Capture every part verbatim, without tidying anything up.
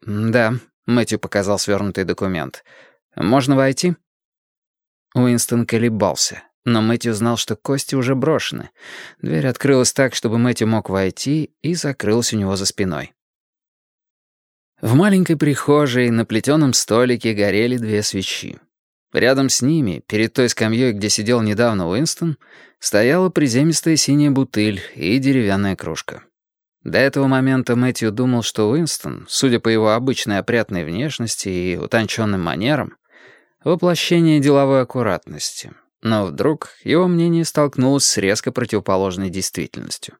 «Да», — Мэтью показал свернутый документ. «Можно войти?» Уинстон колебался, но Мэтью знал, что кости уже брошены. Дверь открылась так, чтобы Мэтью мог войти, и закрылась у него за спиной. В маленькой прихожей на плетеном столике горели две свечи. Рядом с ними, перед той скамьей, где сидел недавно Уинстон, стояла приземистая синяя бутыль и деревянная кружка. До этого момента Мэтью думал, что Уинстон, судя по его обычной опрятной внешности и утонченным манерам, воплощение деловой аккуратности. Но вдруг его мнение столкнулось с резко противоположной действительностью.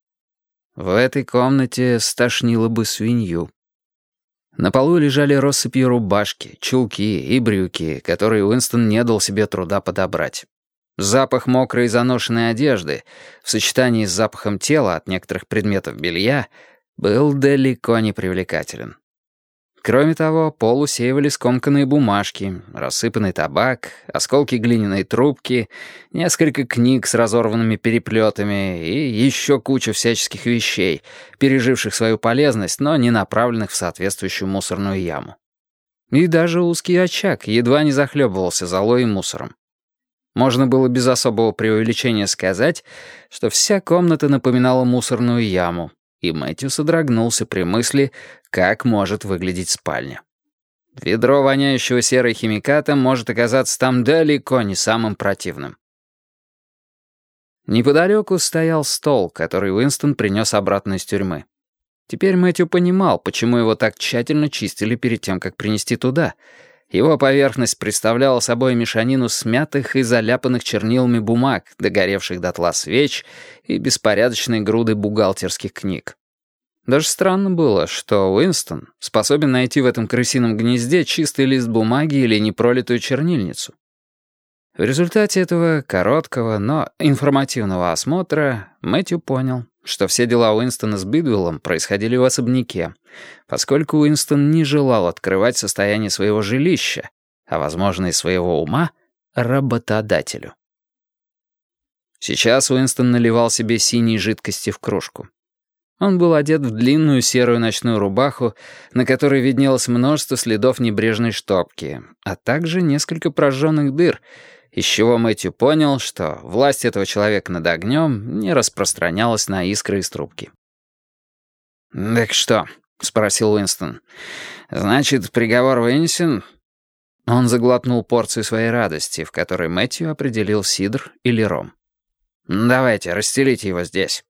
В этой комнате стошнило бы свинью. На полу лежали россыпью рубашки, чулки и брюки, которые Уинстон не дал себе труда подобрать. Запах мокрой и заношенной одежды в сочетании с запахом тела от некоторых предметов белья был далеко не привлекателен. Кроме того, пол усеивали скомканные бумажки, рассыпанный табак, осколки глиняной трубки, несколько книг с разорванными переплетами и еще куча всяческих вещей, переживших свою полезность, но не направленных в соответствующую мусорную яму. И даже узкий очаг едва не захлебывался золой и мусором. Можно было без особого преувеличения сказать, что вся комната напоминала мусорную яму, и Мэтью содрогнулся при мысли, как может выглядеть спальня. Ведро, воняющего серой химикатом, может оказаться там далеко не самым противным. Неподалеку стоял стол, который Уинстон принес обратно из тюрьмы. Теперь Мэтью понимал, почему его так тщательно чистили перед тем, как принести туда. Его поверхность представляла собой мешанину смятых и заляпанных чернилами бумаг, догоревших дотла свеч и беспорядочной груды бухгалтерских книг. Даже странно было, что Уинстон способен найти в этом крысином гнезде чистый лист бумаги или непролитую чернильницу. В результате этого короткого, но информативного осмотра Мэтью понял, что все дела Уинстона с Бидвеллом происходили в особняке, поскольку Уинстон не желал открывать состояние своего жилища, а, возможно, и своего ума, работодателю. Сейчас Уинстон наливал себе синей жидкости в кружку. Он был одет в длинную серую ночную рубаху, на которой виднелось множество следов небрежной штопки, а также несколько прожженных дыр, из чего Мэтью понял, что власть этого человека над огнем не распространялась на искры из трубки. «Так что?» — спросил Уинстон. «Значит, приговор вынесен?» Он заглотнул порцию своей радости, в которой Мэтью определил сидр или ром. «Давайте, расстелите его здесь».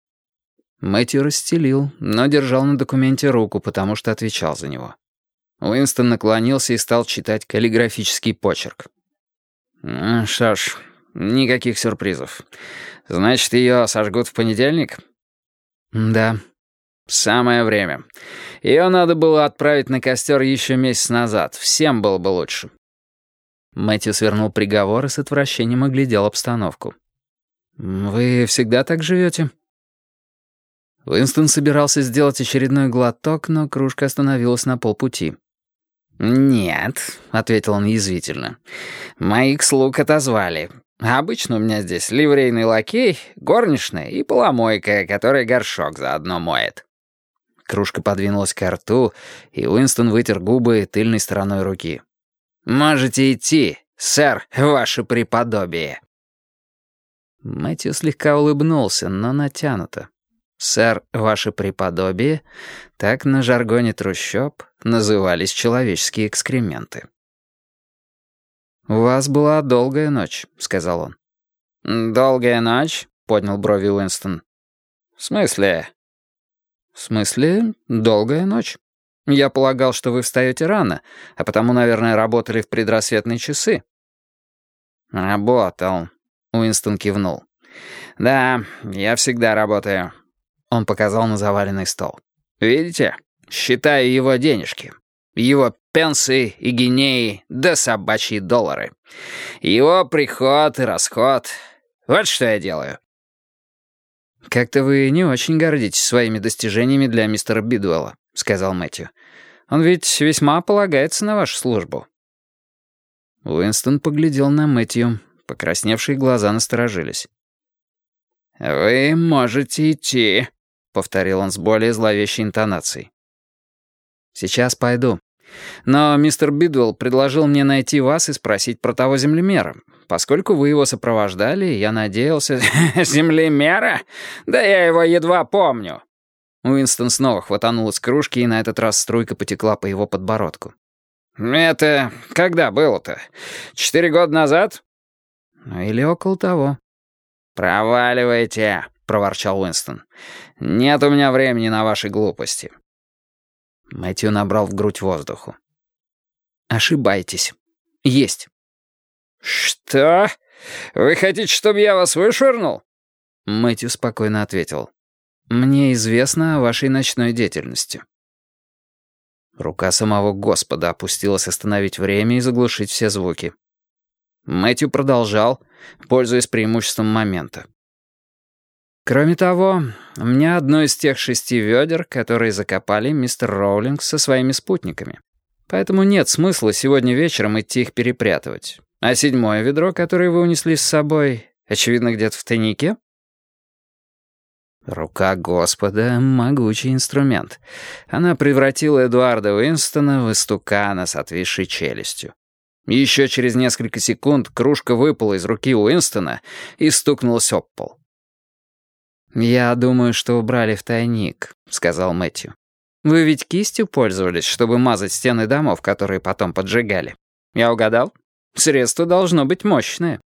Мэтью расстелил, но держал на документе руку, потому что отвечал за него. Уинстон наклонился и стал читать каллиграфический почерк. «Ну что ж, никаких сюрпризов. Значит, ее сожгут в понедельник?» «Да». «Самое время. Ее надо было отправить на костер еще месяц назад. Всем было бы лучше». Мэтью свернул приговор и с отвращением оглядел обстановку. «Вы всегда так живете?» Уинстон собирался сделать очередной глоток, но кружка остановилась на полпути. «Нет», — ответил он язвительно, — «моих слуг отозвали. Обычно у меня здесь ливрейный лакей, горничная и поломойка, которая горшок заодно моет». Кружка подвинулась ко рту, и Уинстон вытер губы тыльной стороной руки. «Можете идти, сэр, ваше преподобие». Мэтью слегка улыбнулся, но натянуто. «Сэр, ваше преподобие», так на жаргоне трущоб назывались человеческие экскременты. «У вас была долгая ночь», — сказал он. «Долгая ночь?» — поднял брови Уинстон. «В смысле?» «В смысле, долгая ночь. Я полагал, что вы встаете рано, а потому, наверное, работали в предрассветные часы». «Работал», — Уинстон кивнул. «Да, я всегда работаю». Он показал на заваленный стол. «Видите? Считаю его денежки. Его пенсы и гинеи, да собачьи доллары. Его приход и расход. Вот что я делаю». «Как-то вы не очень гордитесь своими достижениями для мистера Бидуэлла», — сказал Мэтью. «Он ведь весьма полагается на вашу службу». Уинстон поглядел на Мэтью. Покрасневшие глаза насторожились. «Вы можете идти», — повторил он с более зловещей интонацией. Сейчас пойду. Но мистер Бидуэлл предложил мне найти вас и спросить про того землемера. Поскольку вы его сопровождали, я надеялся... «Землемера? Да я его едва помню». Уинстон снова хватанул из кружки, и на этот раз струйка потекла по его подбородку. «Это когда было-то? Четыре года назад?» «Или около того». «Проваливайте», — проворчал Уинстон. «Нет у меня времени на ваши глупости». Мэтью набрал в грудь воздуху. «Ошибаетесь. Есть». «Что? Вы хотите, чтобы я вас вышвырнул?» Мэтью спокойно ответил. «Мне известно о вашей ночной деятельности». Рука самого Господа опустилась остановить время и заглушить все звуки. Мэтью продолжал, пользуясь преимуществом момента. «Кроме того, у меня одно из тех шести ведер, которые закопали мистер Роулинг со своими спутниками. Поэтому нет смысла сегодня вечером идти их перепрятывать. А седьмое ведро, которое вы унесли с собой, очевидно, где-то в тайнике?» Рука Господа — могучий инструмент. Она превратила Эдуарда Уинстона в истукана с отвисшей челюстью. Еще через несколько секунд кружка выпала из руки Уинстона и стукнулась об пол. «Я думаю, что убрали в тайник», — сказал Мэтью. «Вы ведь кистью пользовались, чтобы мазать стены домов, которые потом поджигали? Я угадал? Средство должно быть мощное».